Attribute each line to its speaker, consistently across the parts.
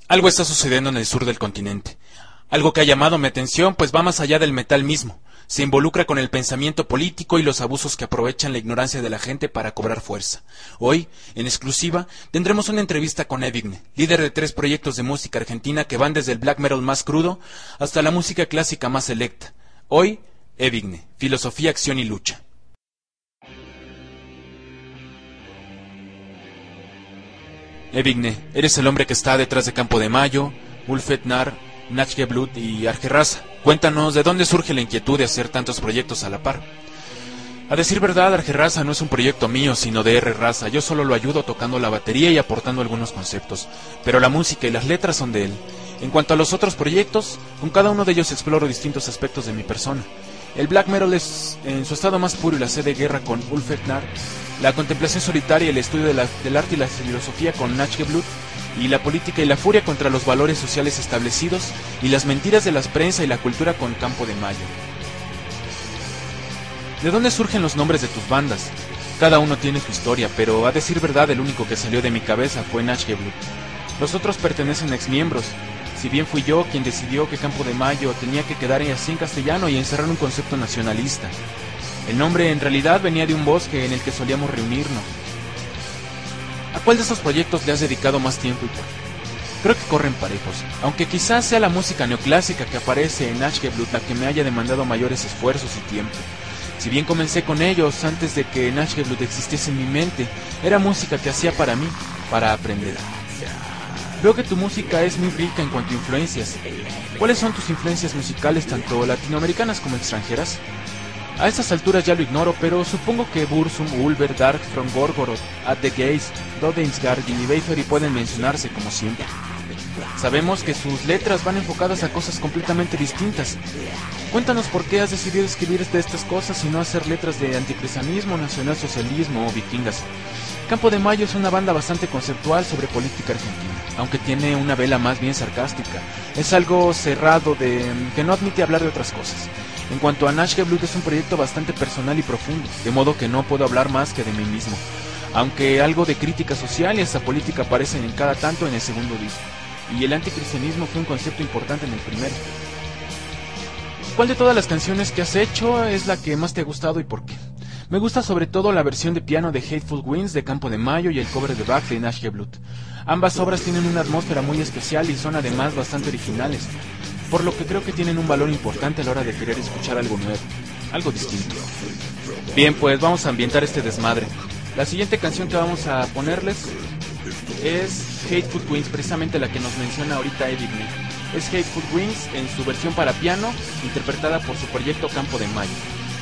Speaker 1: Algo está sucediendo en el sur del continente. Algo que ha llamado mi atención, pues va más allá del metal mismo. Se involucra con el pensamiento político y los abusos que aprovechan la ignorancia de la gente para cobrar fuerza. Hoy, en exclusiva, tendremos una entrevista con Evigne, líder de 3 proyectos de música argentina que van desde el black metal más crudo hasta la música clásica más selecta. Hoy, Evigne, filosofía, acción y lucha. Evigne, eres el hombre que está detrás de Campo de Mayo, Ulfhetnar, Nachgeblut y Argerraza. Cuéntanos, ¿de dónde surge la inquietud de hacer tantos proyectos a la par? A decir verdad, Argerraza no es un proyecto mío, sino de R-Raza. Yo solo lo ayudo tocando la batería y aportando algunos conceptos, pero la música y las letras son de él. En cuanto a los otros proyectos, con cada uno de ellos exploro distintos aspectos de mi persona. El black metal es en su estado más puro y la sed de guerra con Ulfhetnar, la contemplación solitaria y el estudio del arte y la filosofía con Nachgeblut, y la política y la furia contra los valores sociales establecidos y las mentiras de la prensa y la cultura con Campo de Mayo. ¿De dónde surgen los nombres de tus bandas? Cada uno tiene su historia, pero a decir verdad el único que salió de mi cabeza fue Nachgeblut. Los otros pertenecen a exmiembros, si bien fui yo quien decidió que Campo de Mayo tenía que quedar así en castellano y encerrar un concepto nacionalista. El nombre en realidad venía de un bosque en el que solíamos reunirnos. ¿A cuál de estos proyectos le has dedicado más tiempo y por qué? Creo que corren parejos, aunque quizás sea la música neoclásica que aparece en Nachgeblut la que me haya demandado mayores esfuerzos y tiempo. Si bien comencé con ellos antes de que Nachgeblut existiese en mi mente, era música que hacía para mí, para aprender. Veo que tu música es muy rica en cuanto a influencias. ¿Cuáles son tus influencias musicales, tanto latinoamericanas como extranjeras? A estas alturas ya lo ignoro, pero supongo que Burzum, Ulver, Darkthrone, Gorgoroth, At the Gates, Dodensgard y Bathory pueden mencionarse como siempre. Sabemos que sus letras van enfocadas a cosas completamente distintas. Cuéntanos por qué has decidido escribir de estas cosas y no hacer letras de anticristianismo, nacionalsocialismo o vikingas. Campo de Mayo es una banda bastante conceptual sobre política argentina, aunque tiene una vela más bien sarcástica. Es algo cerrado que no admite hablar de otras cosas. En cuanto a Nachgeblut, es un proyecto bastante personal y profundo, de modo que no puedo hablar más que de mí mismo, aunque algo de crítica social y hasta política aparecen en cada tanto en el segundo disco, y el anticristianismo fue un concepto importante en el primero. ¿Cuál de todas las canciones que has hecho es la que más te ha gustado y por qué? Me gusta sobre todo la versión de piano de Hateful Winds de Campo de Mayo y el cover de Bach de Nachgeblut. Ambas obras tienen una atmósfera muy especial y son además bastante originales, por lo que creo que tienen un valor importante a la hora de querer escuchar algo nuevo, algo distinto. Bien, pues vamos a ambientar este desmadre. La siguiente canción que vamos a ponerles es Hateful Winds, precisamente la que nos menciona ahorita Evigne. Es Hateful Winds en su versión para piano, interpretada por su proyecto Campo de Mayo.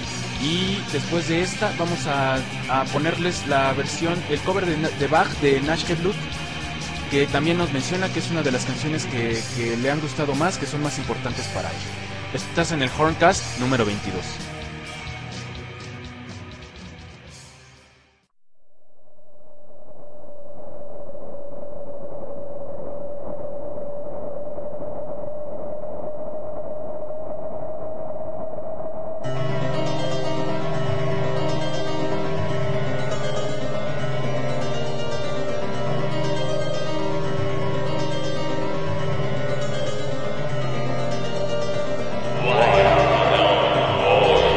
Speaker 1: Y después de esta vamos a ponerles la versión, el cover de Bach de Nachgeblut, que también nos menciona que es una de las canciones que le han gustado más, que son más importantes para él. Estás en el Horncast número 22.
Speaker 2: Why?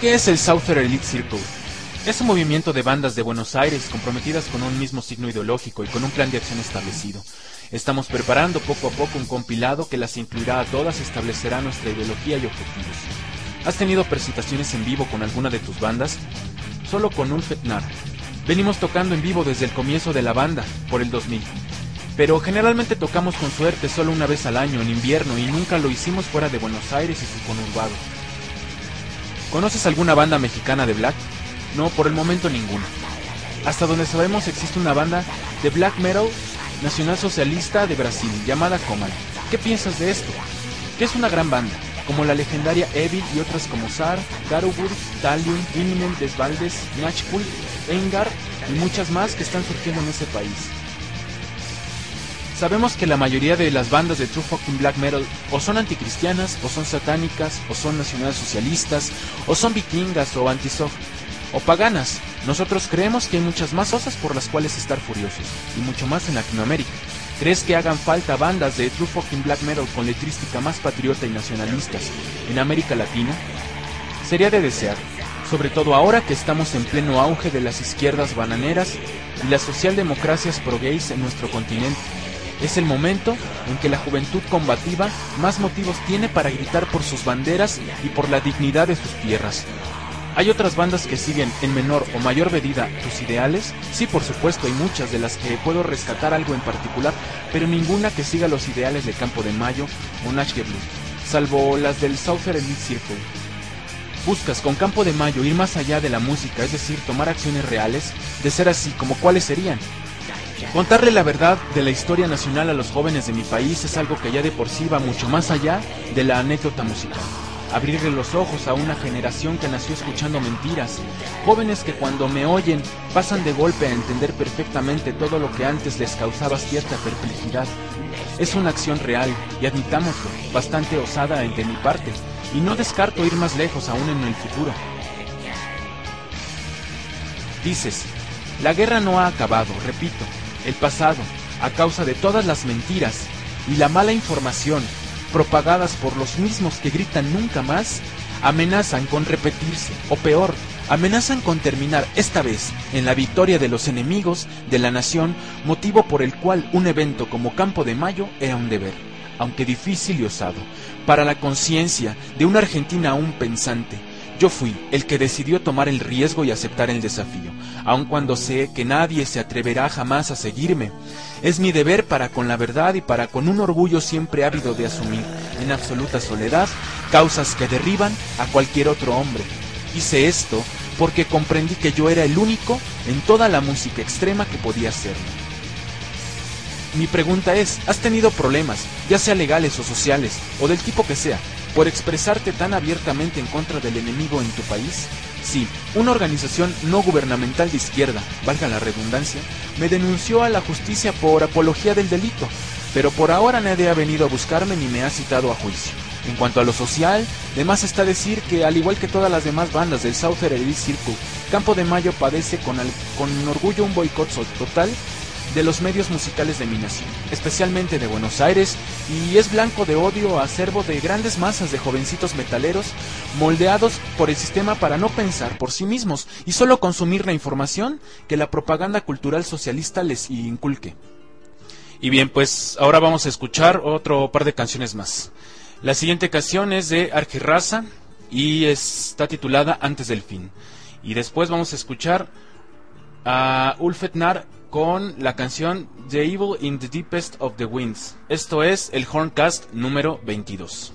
Speaker 1: ¿Qué es el Southern Elite Circle? Es un movimiento de bandas de Buenos Aires comprometidas con un mismo signo ideológico y con un plan de acción establecido. Estamos preparando poco a poco un compilado que las incluirá a todas y establecerá nuestra ideología y objetivos. ¿Has tenido presentaciones en vivo con alguna de tus bandas? Solo con Ulfetnar. Venimos tocando en vivo desde el comienzo de la banda, por el 2000. Pero generalmente tocamos con suerte solo una vez al año, en invierno, y nunca lo hicimos fuera de Buenos Aires y su conurbado. ¿Conoces alguna banda mexicana de black? No, por el momento ninguna. Hasta donde sabemos existe una banda de black metal nacionalsocialista de Brasil, llamada Coman. ¿Qué piensas de esto? Que es una gran banda, como la legendaria Evil y otras como Sar, Garubur, Talium, Imminent, Desvaldes, Nachkul, Engar y muchas más que están surgiendo en ese país. Sabemos que la mayoría de las bandas de True Fucking Black Metal o son anticristianas, o son satánicas, o son nacionalsocialistas, o son vikingas o antisoft, o paganas. Nosotros creemos que hay muchas más cosas por las cuales estar furiosos, y mucho más en Latinoamérica. ¿Crees que hagan falta bandas de True Fucking Black Metal con letrística más patriota y nacionalistas en América Latina? Sería de desear, sobre todo ahora que estamos en pleno auge de las izquierdas bananeras y las socialdemocracias pro-gays en nuestro continente. Es el momento en que la juventud combativa más motivos tiene para gritar por sus banderas y por la dignidad de sus tierras. ¿Hay otras bandas que siguen en menor o mayor medida tus ideales? Sí, por supuesto, hay muchas de las que puedo rescatar algo en particular, pero ninguna que siga los ideales de Campo de Mayo o Nachgeblut, salvo las del Southern Elite Circle. ¿Buscas con Campo de Mayo ir más allá de la música, es decir, tomar acciones reales? De ser así, ¿como cuáles serían? Contarle la verdad de la historia nacional a los jóvenes de mi país es algo que ya de por sí va mucho más allá de la anécdota musical. Abrirle los ojos a una generación que nació escuchando mentiras, jóvenes que cuando me oyen pasan de golpe a entender perfectamente todo lo que antes les causaba cierta perplejidad. Es una acción real, y admitámoslo, bastante osada de mi parte, y no descarto ir más lejos aún en el futuro. Dices, la guerra no ha acabado, repito, el pasado, a causa de todas las mentiras y la mala información propagadas por los mismos que gritan nunca más, amenazan con repetirse, o peor, amenazan con terminar esta vez en la victoria de los enemigos de la nación, motivo por el cual un evento como Campo de Mayo era un deber, aunque difícil y osado, para la conciencia de una Argentina aún pensante. Yo fui el que decidió tomar el riesgo y aceptar el desafío, aun cuando sé que nadie se atreverá jamás a seguirme. Es mi deber para con la verdad y para con un orgullo siempre ávido de asumir, en absoluta soledad, causas que derriban a cualquier otro hombre. Hice esto porque comprendí que yo era el único en toda la música extrema que podía hacerlo. Mi pregunta es, ¿has tenido problemas, ya sea legales o sociales, o del tipo que sea, por expresarte tan abiertamente en contra del enemigo en tu país? Sí, una organización no gubernamental de izquierda, valga la redundancia, me denunció a la justicia por apología del delito, pero por ahora nadie ha venido a buscarme ni me ha citado a juicio. En cuanto a lo social, de más está decir que, al igual que todas las demás bandas del Southern Elite Circle, Campo de Mayo padece con orgullo un boicot total de los medios musicales de mi nación, especialmente de Buenos Aires, y es blanco de odio acervo de grandes masas de jovencitos metaleros moldeados por el sistema para no pensar por sí mismos y solo consumir la información que la propaganda cultural socialista les inculque. Y bien, pues ahora vamos a escuchar otro par de canciones más. La siguiente canción es de Argirraza y está titulada Antes del Fin. Y después vamos a escuchar a Ulfetnar con la canción The Evil in the Deepest of the Winds. Esto es el Horncast número 22.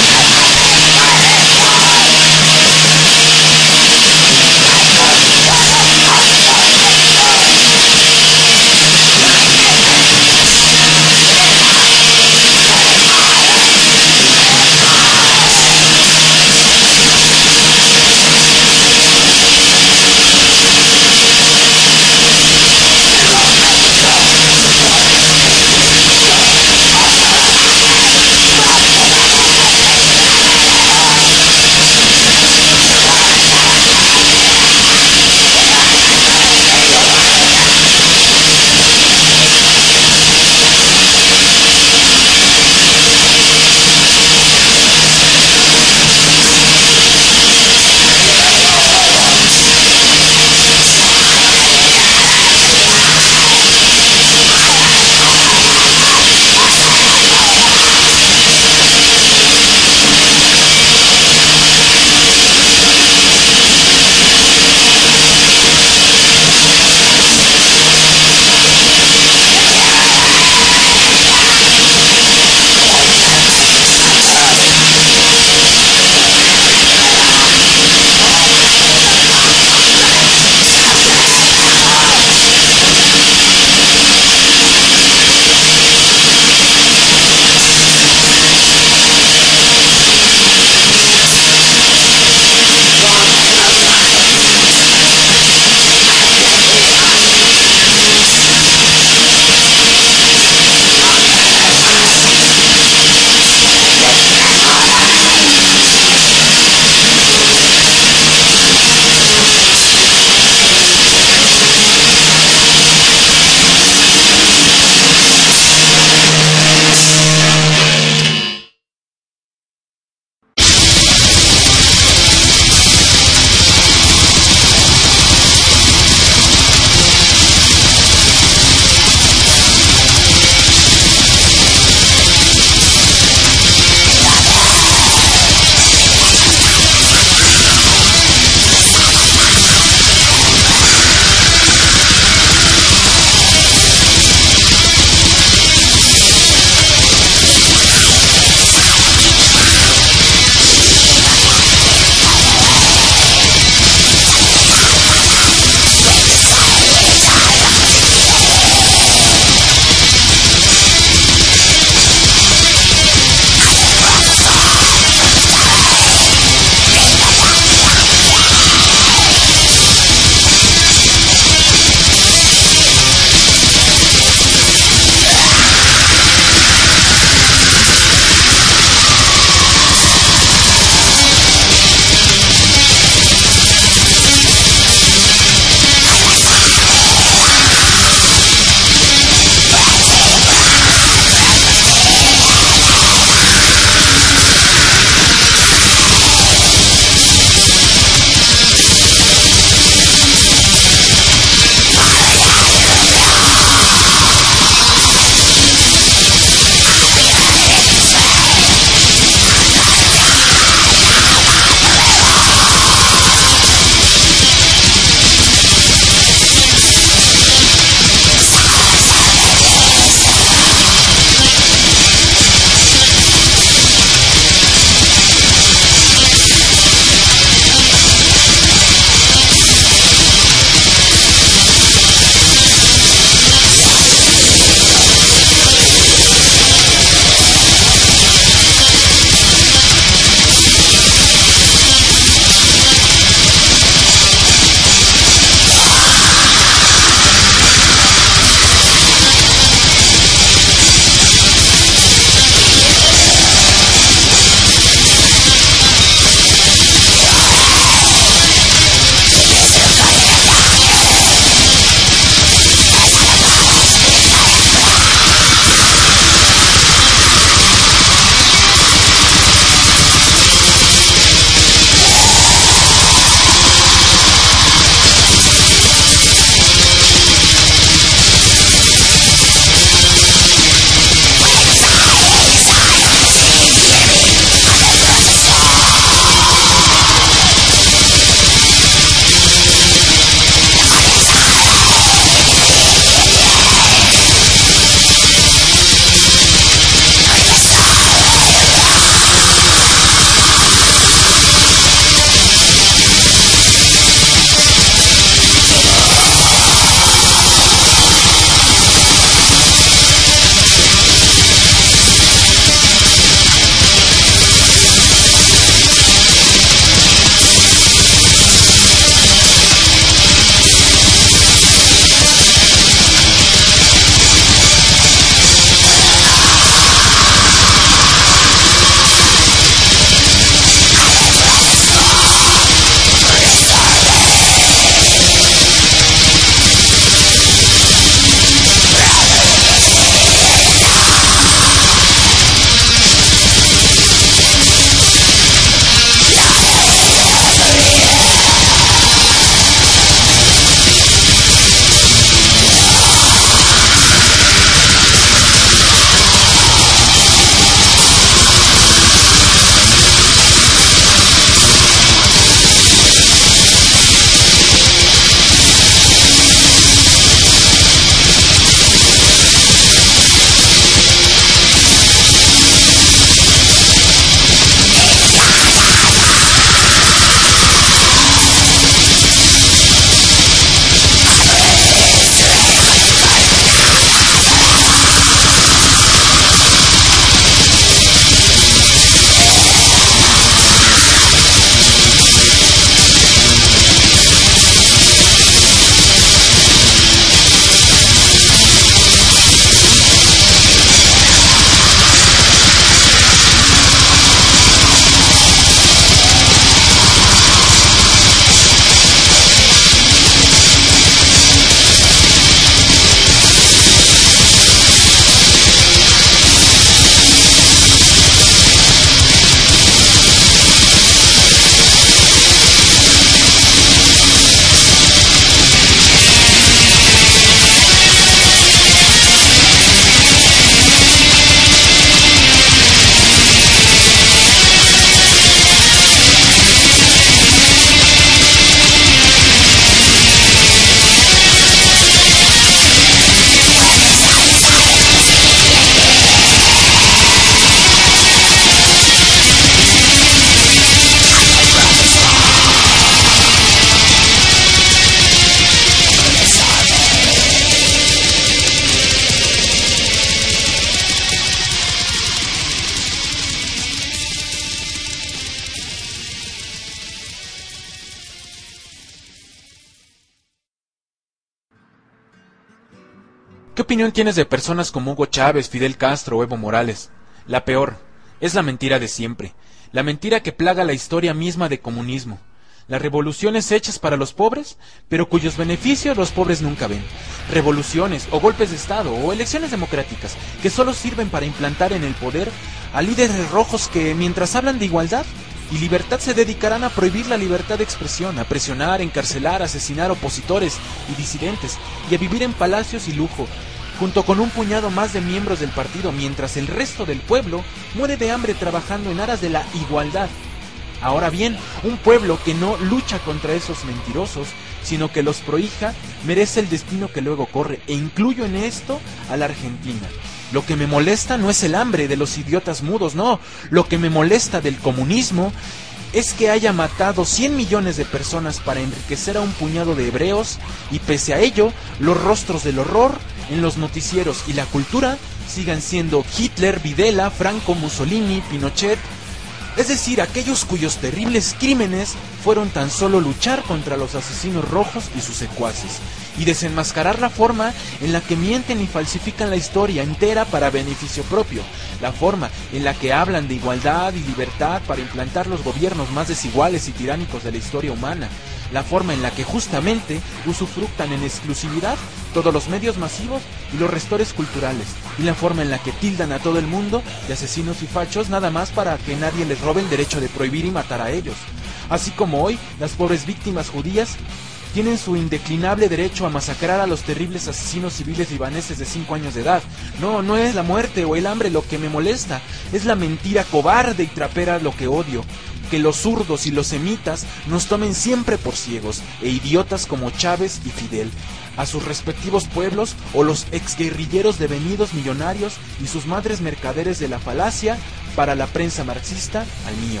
Speaker 1: opinión tienes de personas como Hugo Chávez, Fidel Castro o Evo Morales? La peor, es la mentira de siempre, la mentira que plaga la historia misma de comunismo. Las revoluciones hechas para los pobres, pero cuyos beneficios los pobres nunca ven. Revoluciones, o golpes de Estado, o elecciones democráticas, que solo sirven para implantar en el poder a líderes rojos que, mientras hablan de igualdad y libertad, se dedicarán a prohibir la libertad de expresión, a presionar, encarcelar, asesinar opositores y disidentes, y a vivir en palacios y lujo, junto con un puñado más de miembros del partido, mientras el resto del pueblo muere de hambre trabajando en aras de la igualdad. Ahora bien, un pueblo que no lucha contra esos mentirosos, sino que los prohija, merece el destino que luego corre, e incluyo en esto a la Argentina. Lo que me molesta no es el hambre de los idiotas mudos, no. Lo que me molesta del comunismo es que haya matado 100 millones de personas para enriquecer a un puñado de hebreos, y pese a ello, los rostros del horror en los noticieros y la cultura sigan siendo Hitler, Videla, Franco, Mussolini, Pinochet. Es decir, aquellos cuyos terribles crímenes fueron tan solo luchar contra los asesinos rojos y sus secuaces, y desenmascarar la forma en la que mienten y falsifican la historia entera para beneficio propio, la forma en la que hablan de igualdad y libertad para implantar los gobiernos más desiguales y tiránicos de la historia humana, la forma en la que justamente usufructan en exclusividad todos los medios masivos y los gestores culturales, y la forma en la que tildan a todo el mundo de asesinos y fachos nada más para que nadie les robe el derecho de prohibir y matar a ellos. Así como hoy, las pobres víctimas judías tienen su indeclinable derecho a masacrar a los terribles asesinos civiles libaneses de 5 años de edad. No es la muerte o el hambre lo que me molesta, es la mentira cobarde y trapera lo que odio. Que los zurdos y los semitas nos tomen siempre por ciegos e idiotas como Chávez y Fidel, a sus respectivos pueblos, o los exguerrilleros devenidos millonarios y sus madres mercaderes de la falacia para la prensa marxista, al mío.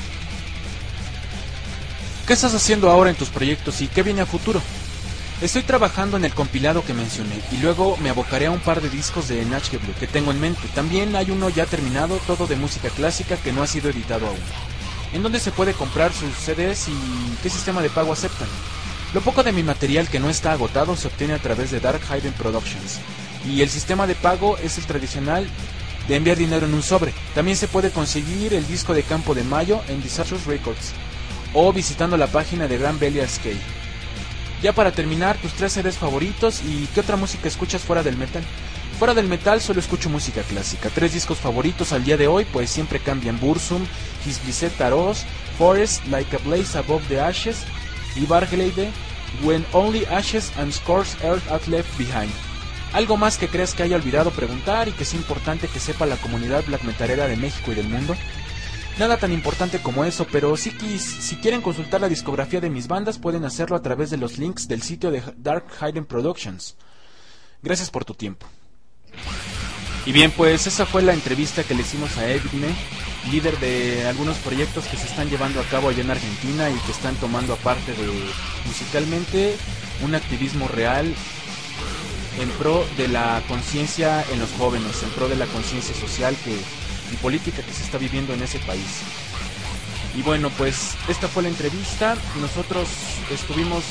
Speaker 1: ¿Qué estás haciendo ahora en tus proyectos y qué viene a futuro? Estoy trabajando en el compilado que mencioné, y luego me abocaré a un par de discos de Nachgeblut que tengo en mente. También hay uno ya terminado, todo de música clásica, que no ha sido editado aún. ¿En dónde se puede comprar sus CDs y qué sistema de pago aceptan? Lo poco de mi material que no está agotado se obtiene a través de Dark Hidden Productions, y el sistema de pago es el tradicional de enviar dinero en un sobre. También se puede conseguir el disco de Campo de Mayo en Disastrous Records, o visitando la página de Gran Belia Skate. Ya para terminar, tus 3 CDs favoritos y qué otra música escuchas fuera del metal. Fuera del metal solo escucho música clásica. 3 discos favoritos al día de hoy, pues siempre cambian: Burzum, His Blissed Taros, Forest, Like a Blaze Above the Ashes, y Bargleide, When Only Ashes and Scores Earth Are Left Behind. ¿Algo más que creas que haya olvidado preguntar y que sea importante que sepa la comunidad black metalera de México y del mundo? Nada tan importante como eso, pero si quieren consultar la discografía de mis bandas, pueden hacerlo a través de los links del sitio de Dark Hidden Productions. Gracias por tu tiempo. Y bien, pues esa fue la entrevista que le hicimos a Edme, líder de algunos proyectos que se están llevando a cabo allá en Argentina y que están tomando, aparte de musicalmente, un activismo real en pro de la conciencia en los jóvenes, en pro de la conciencia social y política que se está viviendo en ese país. Y bueno, pues esta fue la entrevista. Nosotros estuvimos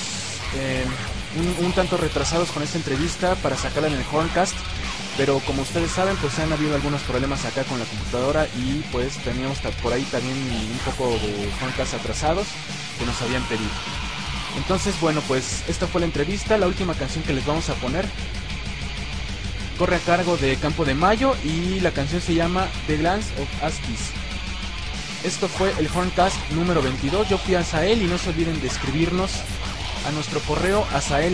Speaker 1: un tanto retrasados con esta entrevista para sacarla en el Horncast, pero como ustedes saben, pues han habido algunos problemas acá con la computadora, y pues teníamos por ahí también un poco de Horncast atrasados que nos habían pedido. Entonces, bueno, pues esta fue la entrevista. La última canción que les vamos a poner corre a cargo de Campo de Mayo, y la canción se llama The Glance of Askis. Esto fue el Horncast número 22. Yo fui Azael, y no se olviden de escribirnos a nuestro correo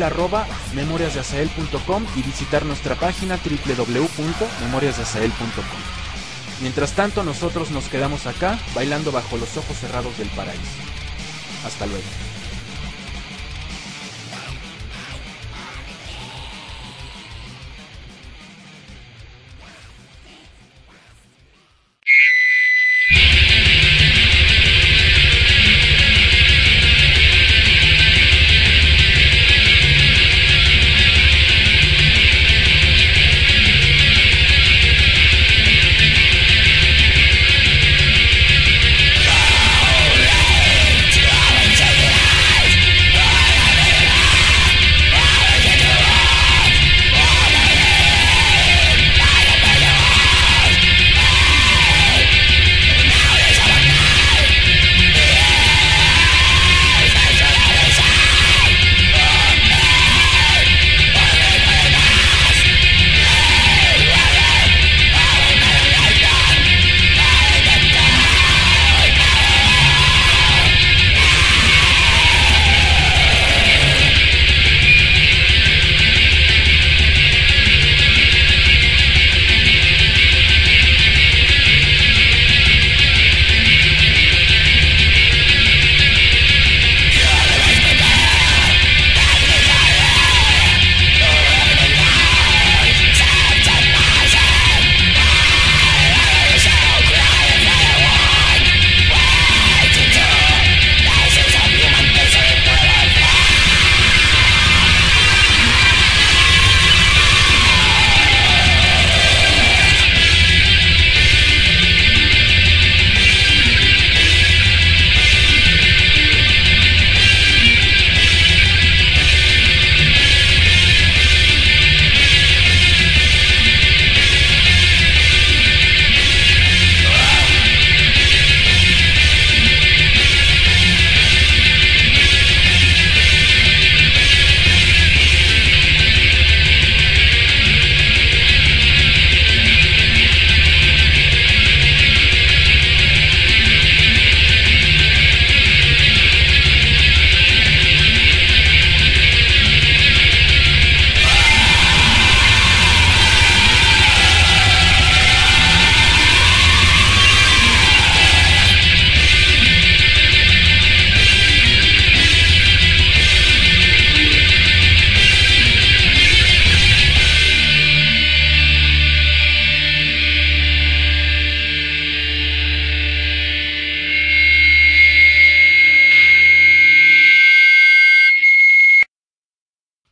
Speaker 1: azael@memoriasdeazael.com y visitar nuestra página www.memoriasdeazael.com. Mientras tanto, nosotros nos quedamos acá bailando bajo los ojos cerrados del paraíso. Hasta luego.